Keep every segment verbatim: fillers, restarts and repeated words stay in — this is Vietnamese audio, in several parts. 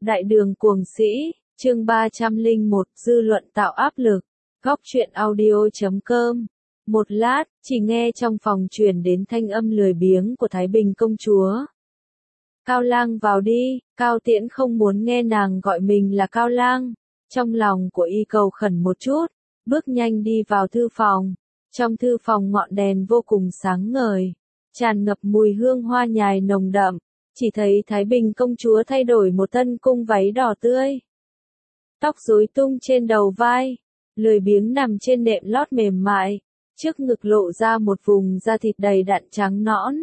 Đại đường cuồng sĩ, chương ba trăm lẻ một, dư luận tạo áp lực. Góc truyện audio chấm com. Một lát, chỉ nghe trong phòng truyền đến thanh âm lười biếng của Thái Bình công chúa. Cao lang vào đi, Cao Tiễn không muốn nghe nàng gọi mình là Cao lang. Trong lòng của y cầu khẩn một chút, bước nhanh đi vào thư phòng. Trong thư phòng ngọn đèn vô cùng sáng ngời, tràn ngập mùi hương hoa nhài nồng đậm. Chỉ thấy Thái Bình công chúa thay đổi một thân cung váy đỏ tươi. Tóc rối tung trên đầu vai, lười biếng nằm trên nệm lót mềm mại, trước ngực lộ ra một vùng da thịt đầy đặn trắng nõn.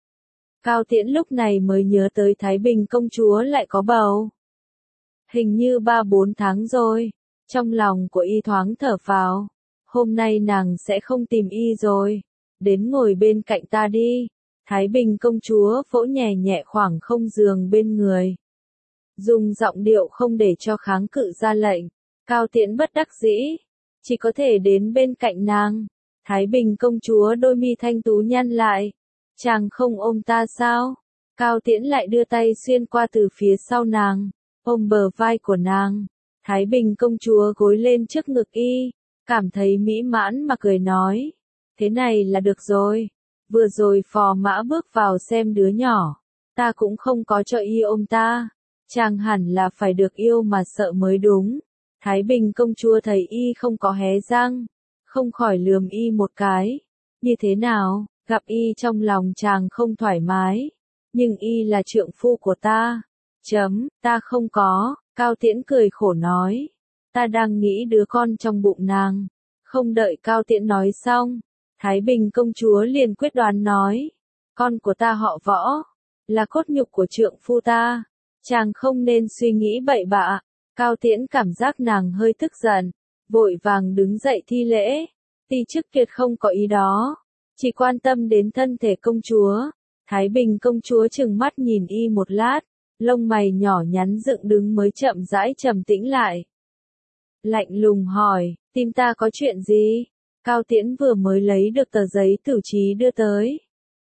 Cao Tiễn lúc này mới nhớ tới Thái Bình công chúa lại có bầu. Hình như ba bốn tháng rồi, trong lòng của y thoáng thở phào. Hôm nay nàng sẽ không tìm y rồi, đến ngồi bên cạnh ta đi. Thái Bình công chúa vỗ nhẹ nhẹ khoảng không giường bên người. Dùng giọng điệu không để cho kháng cự ra lệnh. Cao Tiễn bất đắc dĩ, chỉ có thể đến bên cạnh nàng. Thái Bình công chúa đôi mi thanh tú nhăn lại. Chàng không ôm ta sao? Cao Tiễn lại đưa tay xuyên qua từ phía sau nàng, ôm bờ vai của nàng. Thái Bình công chúa gối lên trước ngực y, cảm thấy mỹ mãn mà cười nói. Thế này là được rồi. Vừa rồi phò mã bước vào xem đứa nhỏ, ta cũng không có cho y ôm ta, chàng hẳn là phải được yêu mà sợ mới đúng. Thái Bình công chúa thấy y không có hé răng, không khỏi lườm y một cái. Như thế nào, gặp y trong lòng chàng không thoải mái, nhưng y là trượng phu của ta. Chấm, ta không có, Cao Tiễn cười khổ nói. Ta đang nghĩ đứa con trong bụng nàng. Không đợi Cao Tiễn nói xong, Thái Bình công chúa liền quyết đoán nói, con của ta họ Võ, là cốt nhục của trượng phu ta, chàng không nên suy nghĩ bậy bạ. Cao Tiễn cảm giác nàng hơi tức giận, vội vàng đứng dậy thi lễ, ti chức kiệt không có ý đó, chỉ quan tâm đến thân thể công chúa. Thái Bình công chúa trừng mắt nhìn y một lát, lông mày nhỏ nhắn dựng đứng mới chậm rãi trầm tĩnh lại. Lạnh lùng hỏi, tim ta có chuyện gì? Cao Tiễn vừa mới lấy được tờ giấy tử chí đưa tới.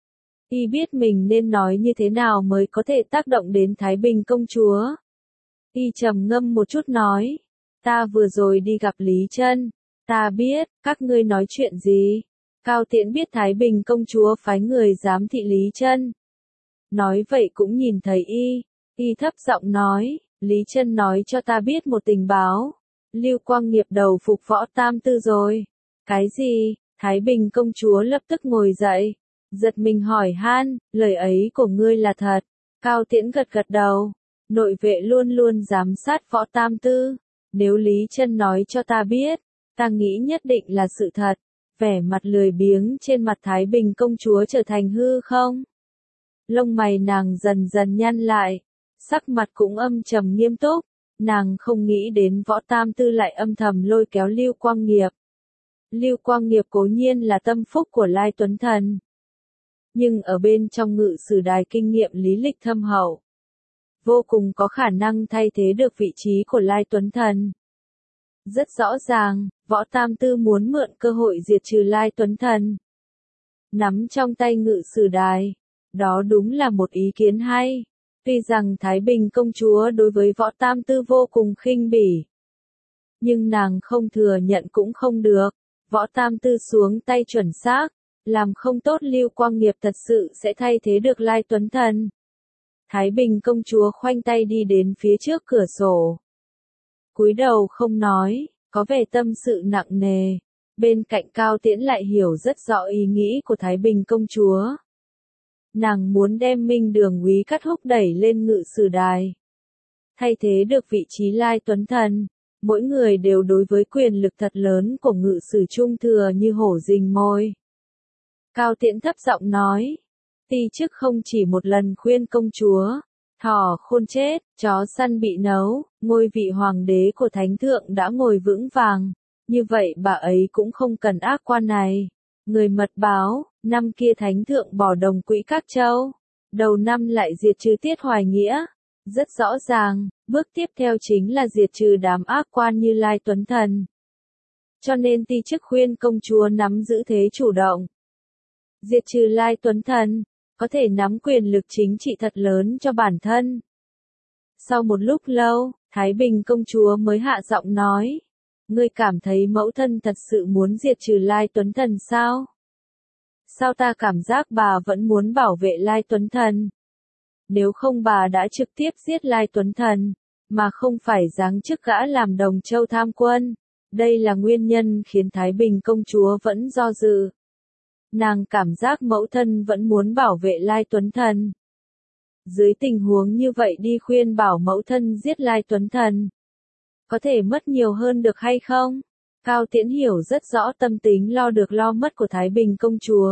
Y biết mình nên nói như thế nào mới có thể tác động đến Thái Bình công chúa. Y trầm ngâm một chút nói, ta vừa rồi đi gặp Lý Chân, ta biết, các ngươi nói chuyện gì. Cao Tiễn biết Thái Bình công chúa phái người giám thị Lý Chân. Nói vậy cũng nhìn thấy y, y thấp giọng nói, Lý Chân nói cho ta biết một tình báo. Lưu Quang Nghiệp đầu phục Võ Tam Tư rồi. Cái gì? Thái Bình công chúa lập tức ngồi dậy, giật mình hỏi han, lời ấy của ngươi là thật. Cao Tiễn gật gật đầu, nội vệ luôn luôn giám sát Võ Tam Tư, nếu Lý Chân nói cho ta biết, ta nghĩ nhất định là sự thật. Vẻ mặt lười biếng trên mặt Thái Bình công chúa trở thành hư không. Lông mày nàng dần dần nhăn lại, sắc mặt cũng âm trầm nghiêm túc, nàng không nghĩ đến Võ Tam Tư lại âm thầm lôi kéo Lưu Quang Nghiệp. Lưu Quang Nghiệp cố nhiên là tâm phúc của Lai Tuấn Thần, nhưng ở bên trong ngự sử đài kinh nghiệm lý lịch thâm hậu, vô cùng có khả năng thay thế được vị trí của Lai Tuấn Thần. Rất rõ ràng, Võ Tam Tư muốn mượn cơ hội diệt trừ Lai Tuấn Thần, nắm trong tay ngự sử đài. Đó đúng là một ý kiến hay. Tuy rằng Thái Bình công chúa đối với Võ Tam Tư vô cùng khinh bỉ, nhưng nàng không thừa nhận cũng không được. Võ Tam Tư xuống tay chuẩn xác, làm không tốt Lưu Quang Nghiệp thật sự sẽ thay thế được Lai Tuấn Thần. Thái Bình công chúa khoanh tay đi đến phía trước cửa sổ, cúi đầu không nói, có vẻ tâm sự nặng nề. Bên cạnh Cao Tiễn lại hiểu rất rõ ý nghĩ của Thái Bình công chúa. Nàng muốn đem Minh Đường úy Cát Húc đẩy lên ngự sử đài, thay thế được vị trí Lai Tuấn Thần. Mỗi người đều đối với quyền lực thật lớn của ngự sử trung thừa như hổ rình mồi. Cao Tiễn thấp giọng nói, ti chức không chỉ một lần khuyên công chúa, thỏ khôn chết, chó săn bị nấu, ngôi vị hoàng đế của thánh thượng đã ngồi vững vàng, như vậy bà ấy cũng không cần ác quan này. Người mật báo, năm kia thánh thượng bỏ đồng quỹ các châu, đầu năm lại diệt trừ Tiết Hoài Nghĩa. Rất rõ ràng, bước tiếp theo chính là diệt trừ đám ác quan như Lai Tuấn Thần. Cho nên ti chức khuyên công chúa nắm giữ thế chủ động. Diệt trừ Lai Tuấn Thần, có thể nắm quyền lực chính trị thật lớn cho bản thân. Sau một lúc lâu, Thái Bình công chúa mới hạ giọng nói. Ngươi cảm thấy mẫu thân thật sự muốn diệt trừ Lai Tuấn Thần sao? Sao ta cảm giác bà vẫn muốn bảo vệ Lai Tuấn Thần? Nếu không bà đã trực tiếp giết Lai Tuấn Thần, mà không phải giáng chức gã làm Đồng Châu tham quân. Đây là nguyên nhân khiến Thái Bình công chúa vẫn do dự. Nàng cảm giác mẫu thân vẫn muốn bảo vệ Lai Tuấn Thần. Dưới tình huống như vậy đi khuyên bảo mẫu thân giết Lai Tuấn Thần, có thể mất nhiều hơn được hay không? Cao Tiễn hiểu rất rõ tâm tính lo được lo mất của Thái Bình công chúa.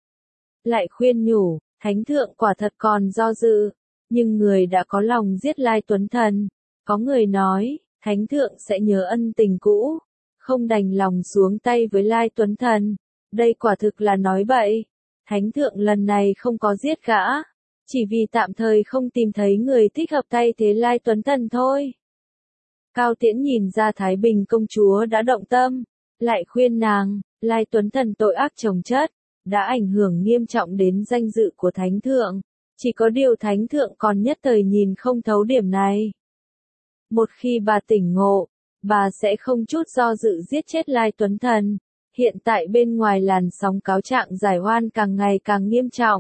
Lại khuyên nhủ, Thánh thượng quả thật còn do dự, nhưng người đã có lòng giết Lai Tuấn Thần. Có người nói, Thánh thượng sẽ nhớ ân tình cũ, không đành lòng xuống tay với Lai Tuấn Thần. Đây quả thực là nói bậy. Thánh thượng lần này không có giết gã, chỉ vì tạm thời không tìm thấy người thích hợp thay thế Lai Tuấn Thần thôi. Cao Tiễn nhìn ra Thái Bình công chúa đã động tâm, lại khuyên nàng, Lai Tuấn Thần tội ác chồng chất, đã ảnh hưởng nghiêm trọng đến danh dự của Thánh thượng. Chỉ có điều Thánh thượng còn nhất thời nhìn không thấu điểm này. Một khi bà tỉnh ngộ, bà sẽ không chút do dự giết chết Lai Tuấn Thần. Hiện tại bên ngoài làn sóng cáo trạng giải oan càng ngày càng nghiêm trọng.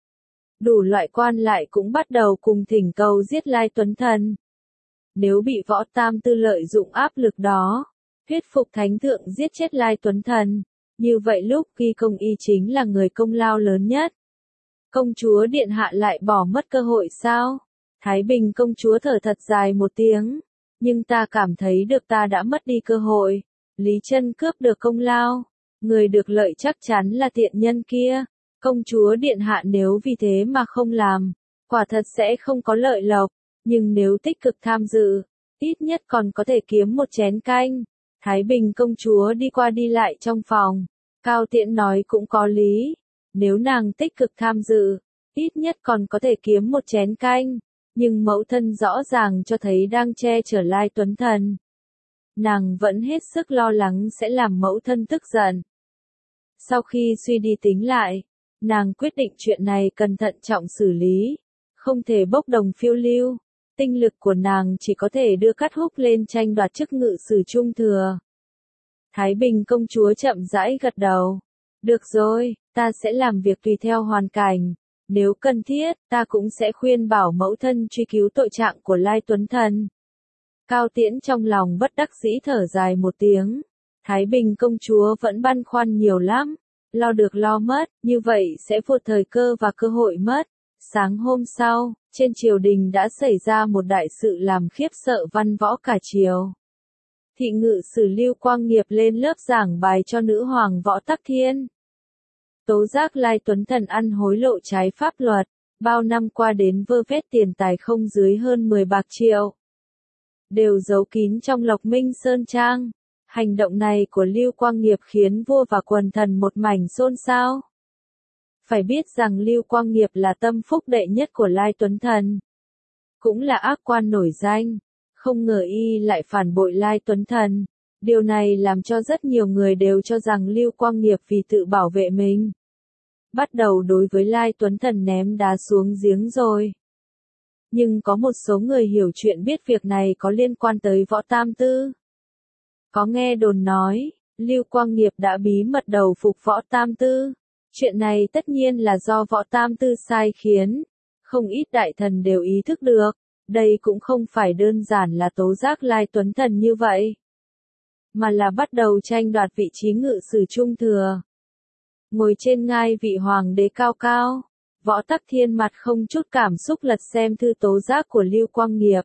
Đủ loại quan lại cũng bắt đầu cùng thỉnh cầu giết Lai Tuấn Thần. Nếu bị Võ Tam Tư lợi dụng áp lực đó, thuyết phục Thánh thượng giết chết Lai Tuấn Thần, như vậy lúc ghi công y chính là người công lao lớn nhất. Công chúa điện hạ lại bỏ mất cơ hội sao? Thái Bình công chúa thở thật dài một tiếng, nhưng ta cảm thấy được ta đã mất đi cơ hội. Lý Chân cướp được công lao, người được lợi chắc chắn là thiện nhân kia. Công chúa điện hạ nếu vì thế mà không làm, quả thật sẽ không có lợi lộc, nhưng nếu tích cực tham dự, ít nhất còn có thể kiếm một chén canh. Thái Bình công chúa đi qua đi lại trong phòng, Cao Tiễn nói cũng có lý, nếu nàng tích cực tham dự, ít nhất còn có thể kiếm một chén canh, nhưng mẫu thân rõ ràng cho thấy đang che chở Lai Tuấn Thần. Nàng vẫn hết sức lo lắng sẽ làm mẫu thân tức giận. Sau khi suy đi tính lại, nàng quyết định chuyện này cần thận trọng xử lý, không thể bốc đồng phiêu lưu. Tinh lực của nàng chỉ có thể đưa Cát Húc lên tranh đoạt chức ngự sử trung thừa. Thái Bình công chúa chậm rãi gật đầu. Được rồi, ta sẽ làm việc tùy theo hoàn cảnh. Nếu cần thiết, ta cũng sẽ khuyên bảo mẫu thân truy cứu tội trạng của Lai Tuấn Thần. Cao Tiễn trong lòng bất đắc dĩ thở dài một tiếng. Thái Bình công chúa vẫn băn khoăn nhiều lắm. Lo được lo mất, như vậy sẽ vụt thời cơ và cơ hội mất. Sáng hôm sau, trên triều đình đã xảy ra một đại sự làm khiếp sợ văn võ cả triều. Thị ngự sử Lưu Quang Nghiệp lên lớp giảng bài cho nữ hoàng Võ Tắc Thiên. Tố giác Lai Tuấn Thần ăn hối lộ trái pháp luật, bao năm qua đến vơ vét tiền tài không dưới hơn mười bạc triệu. Đều giấu kín trong Lộc Minh Sơn Trang. Hành động này của Lưu Quang Nghiệp khiến vua và quần thần một mảnh xôn xao. Phải biết rằng Lưu Quang Nghiệp là tâm phúc đệ nhất của Lai Tuấn Thần. Cũng là ác quan nổi danh. Không ngờ y lại phản bội Lai Tuấn Thần. Điều này làm cho rất nhiều người đều cho rằng Lưu Quang Nghiệp vì tự bảo vệ mình, bắt đầu đối với Lai Tuấn Thần ném đá xuống giếng rồi. Nhưng có một số người hiểu chuyện biết việc này có liên quan tới Võ Tam Tư. Có nghe đồn nói, Lưu Quang Nghiệp đã bí mật đầu phục Võ Tam Tư. Chuyện này tất nhiên là do Võ Tam Tư sai khiến. Không ít đại thần đều ý thức được. Đây cũng không phải đơn giản là tố giác Lai Tuấn Thần như vậy, mà là bắt đầu tranh đoạt vị trí ngự sử trung thừa. Ngồi trên ngai vị hoàng đế cao cao, Võ Tắc Thiên mặt không chút cảm xúc lật xem thư tố giác của Lưu Quang Nghiệp.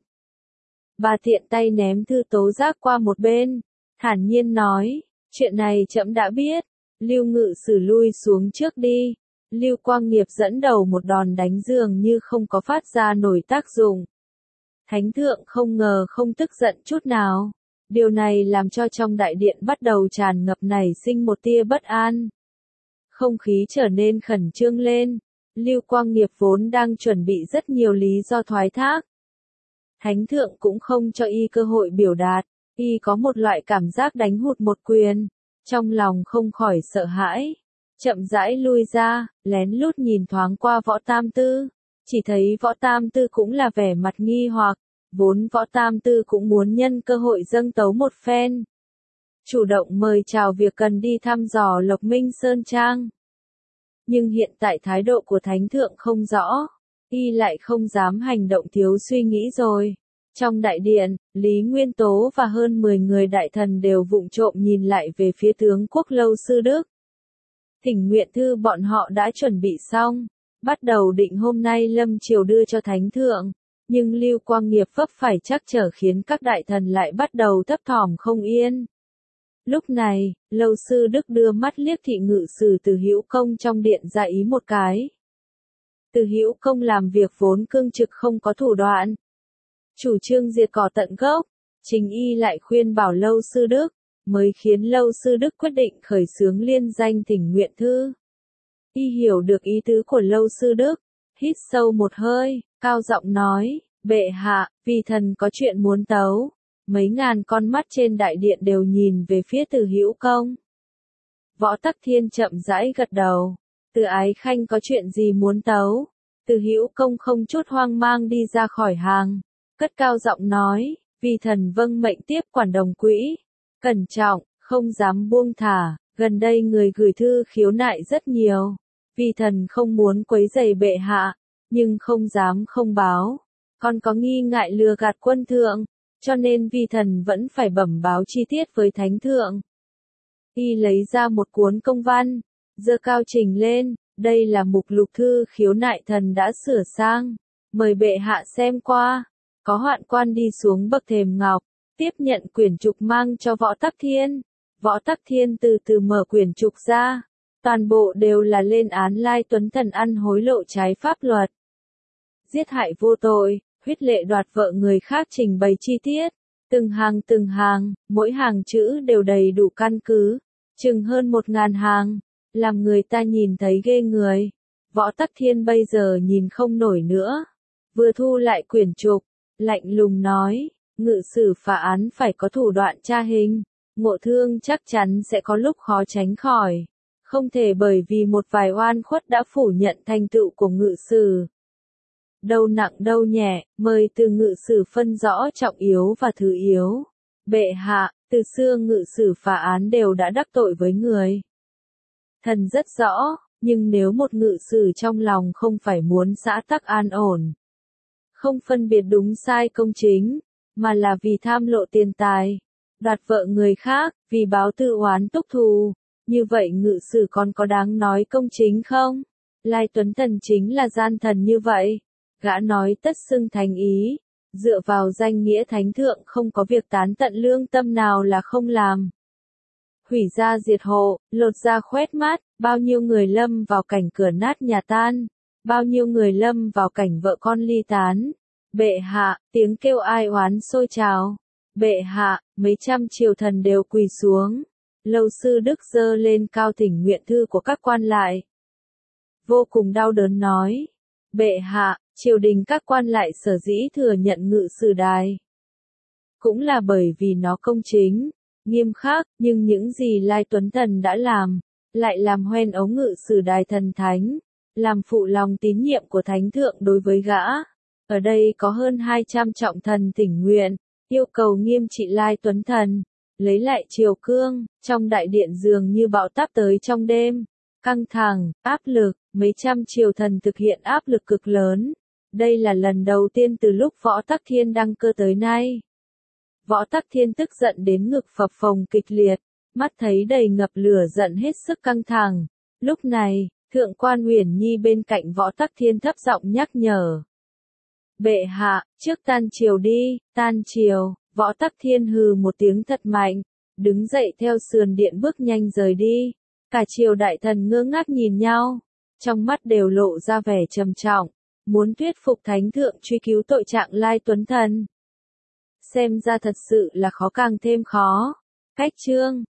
Bà tiện tay ném thư tố giác qua một bên, thản nhiên nói, chuyện này trẫm đã biết, Lưu ngự sử lui xuống trước đi. Lưu Quang Nghiệp dẫn đầu một đòn đánh dường như không có phát ra nổi tác dụng. Thánh thượng không ngờ không tức giận chút nào. Điều này làm cho trong đại điện bắt đầu tràn ngập nảy sinh một tia bất an. Không khí trở nên khẩn trương lên. Lưu Quang Nghiệp vốn đang chuẩn bị rất nhiều lý do thoái thác. Thánh thượng cũng không cho y cơ hội biểu đạt. Y có một loại cảm giác đánh hụt một quyền. Trong lòng không khỏi sợ hãi. Chậm rãi lui ra, lén lút nhìn thoáng qua Võ Tam Tư. Chỉ thấy Võ Tam Tư cũng là vẻ mặt nghi hoặc. vốn Võ Tam Tư cũng muốn nhân cơ hội dâng tấu một phen. Chủ động mời chào việc cần đi thăm dò Lộc Minh Sơn Trang. Nhưng hiện tại thái độ của Thánh Thượng không rõ, y lại không dám hành động thiếu suy nghĩ rồi. Trong đại điện, Lý Nguyên Tố và hơn mười người đại thần đều vụng trộm nhìn lại về phía tướng quốc Lâu Sư Đức. Thỉnh nguyện thư bọn họ đã chuẩn bị xong, bắt đầu định hôm nay lâm triều đưa cho Thánh Thượng, nhưng Lưu Quang Nghiệp vấp phải trắc trở khiến các đại thần lại bắt đầu thấp thỏm không yên. Lúc này, Lâu Sư Đức đưa mắt liếc thị ngự sử Từ Hữu Công trong điện ra ý một cái. Từ Hữu Công làm việc vốn cương trực không có thủ đoạn, chủ trương diệt cỏ tận gốc, chính y lại khuyên bảo Lâu Sư Đức, mới khiến Lâu Sư Đức quyết định khởi xướng liên danh thỉnh nguyện thư. Y hiểu được ý tứ của Lâu Sư Đức, hít sâu một hơi, cao giọng nói, bệ hạ, vì thần có chuyện muốn tấu. Mấy ngàn con mắt trên đại điện đều nhìn về phía Từ Hữu Công. Võ Tắc Thiên chậm rãi gật đầu, Từ Ái Khanh có chuyện gì muốn tấu? Từ Hữu Công không chút hoang mang đi ra khỏi hàng, cất cao giọng nói, vì thần vâng mệnh tiếp quản Đồng Quỹ, cẩn trọng, không dám buông thả, gần đây người gửi thư khiếu nại rất nhiều, vì thần không muốn quấy rầy bệ hạ, nhưng không dám không báo, còn có nghi ngại lừa gạt quân thượng, cho nên vi thần vẫn phải bẩm báo chi tiết với Thánh Thượng. Y lấy ra một cuốn công văn, giơ cao trình lên, đây là mục lục thư khiếu nại thần đã sửa sang, mời bệ hạ xem qua. Có hoạn quan đi xuống bậc thềm ngọc, tiếp nhận quyển trục mang cho Võ Tắc Thiên. Võ Tắc Thiên từ từ mở quyển trục ra, toàn bộ đều là lên án Lai Tuấn Thần ăn hối lộ trái pháp luật, giết hại vô tội, huyết lệ đoạt vợ người khác, trình bày chi tiết, từng hàng từng hàng, mỗi hàng chữ đều đầy đủ căn cứ, chừng hơn một ngàn hàng, làm người ta nhìn thấy ghê người. Võ Tắc Thiên bây giờ nhìn không nổi nữa, vừa thu lại quyển trục, lạnh lùng nói, ngự sử phá án phải có thủ đoạn tra hình, ngộ thương chắc chắn sẽ có lúc khó tránh khỏi, không thể bởi vì một vài oan khuất đã phủ nhận thành tựu của ngự sử. Đâu nặng đâu nhẹ, mời từ ngự sử phân rõ trọng yếu và thứ yếu. Bệ hạ, từ xưa ngự sử phá án đều đã đắc tội với người. Thần rất rõ, nhưng nếu một ngự sử trong lòng không phải muốn xã tắc an ổn, không phân biệt đúng sai công chính, mà là vì tham lộ tiền tài, đoạt vợ người khác, vì báo tư oán túc thù, như vậy ngự sử còn có đáng nói công chính không? Lai Tuấn Thần chính là gian thần như vậy. Gã nói tất xưng thành ý, dựa vào danh nghĩa Thánh Thượng không có việc tán tận lương tâm nào là không làm. Hủy gia diệt hộ, lột da khoét mát, bao nhiêu người lâm vào cảnh cửa nát nhà tan, bao nhiêu người lâm vào cảnh vợ con ly tán. Bệ hạ, tiếng kêu ai oán sôi trào. Bệ hạ, mấy trăm triều thần đều quỳ xuống. Lâu Sư Đức giơ lên cao thỉnh nguyện thư của các quan lại. Vô cùng đau đớn nói, bệ hạ, triều đình các quan lại sở dĩ thừa nhận ngự sử đài, cũng là bởi vì nó công chính, nghiêm khắc, nhưng những gì Lai Tuấn Thần đã làm, lại làm hoen ống ngự sử đài thần thánh, làm phụ lòng tín nhiệm của Thánh Thượng đối với gã. Ở đây có hơn hai trăm trọng thần thỉnh nguyện, yêu cầu nghiêm trị Lai Tuấn Thần, lấy lại triều cương, trong đại điện dường như bão táp tới trong đêm, căng thẳng, áp lực, mấy trăm triều thần thực hiện áp lực cực lớn. Đây là lần đầu tiên từ lúc Võ Tắc Thiên đăng cơ tới nay. Võ Tắc Thiên tức giận đến ngực phập phồng kịch liệt, mắt thấy đầy ngập lửa giận hết sức căng thẳng. Lúc này, Thượng quan Uyển Nhi bên cạnh Võ Tắc Thiên thấp giọng nhắc nhở. Bệ hạ, trước tan triều đi, tan triều. Võ Tắc Thiên hừ một tiếng thật mạnh, đứng dậy theo sườn điện bước nhanh rời đi. Cả triều đại thần ngơ ngác nhìn nhau, trong mắt đều lộ ra vẻ trầm trọng, muốn thuyết phục Thánh Thượng truy cứu tội trạng Lai Tuấn Thần. Xem ra thật sự là khó càng thêm khó. Cách chương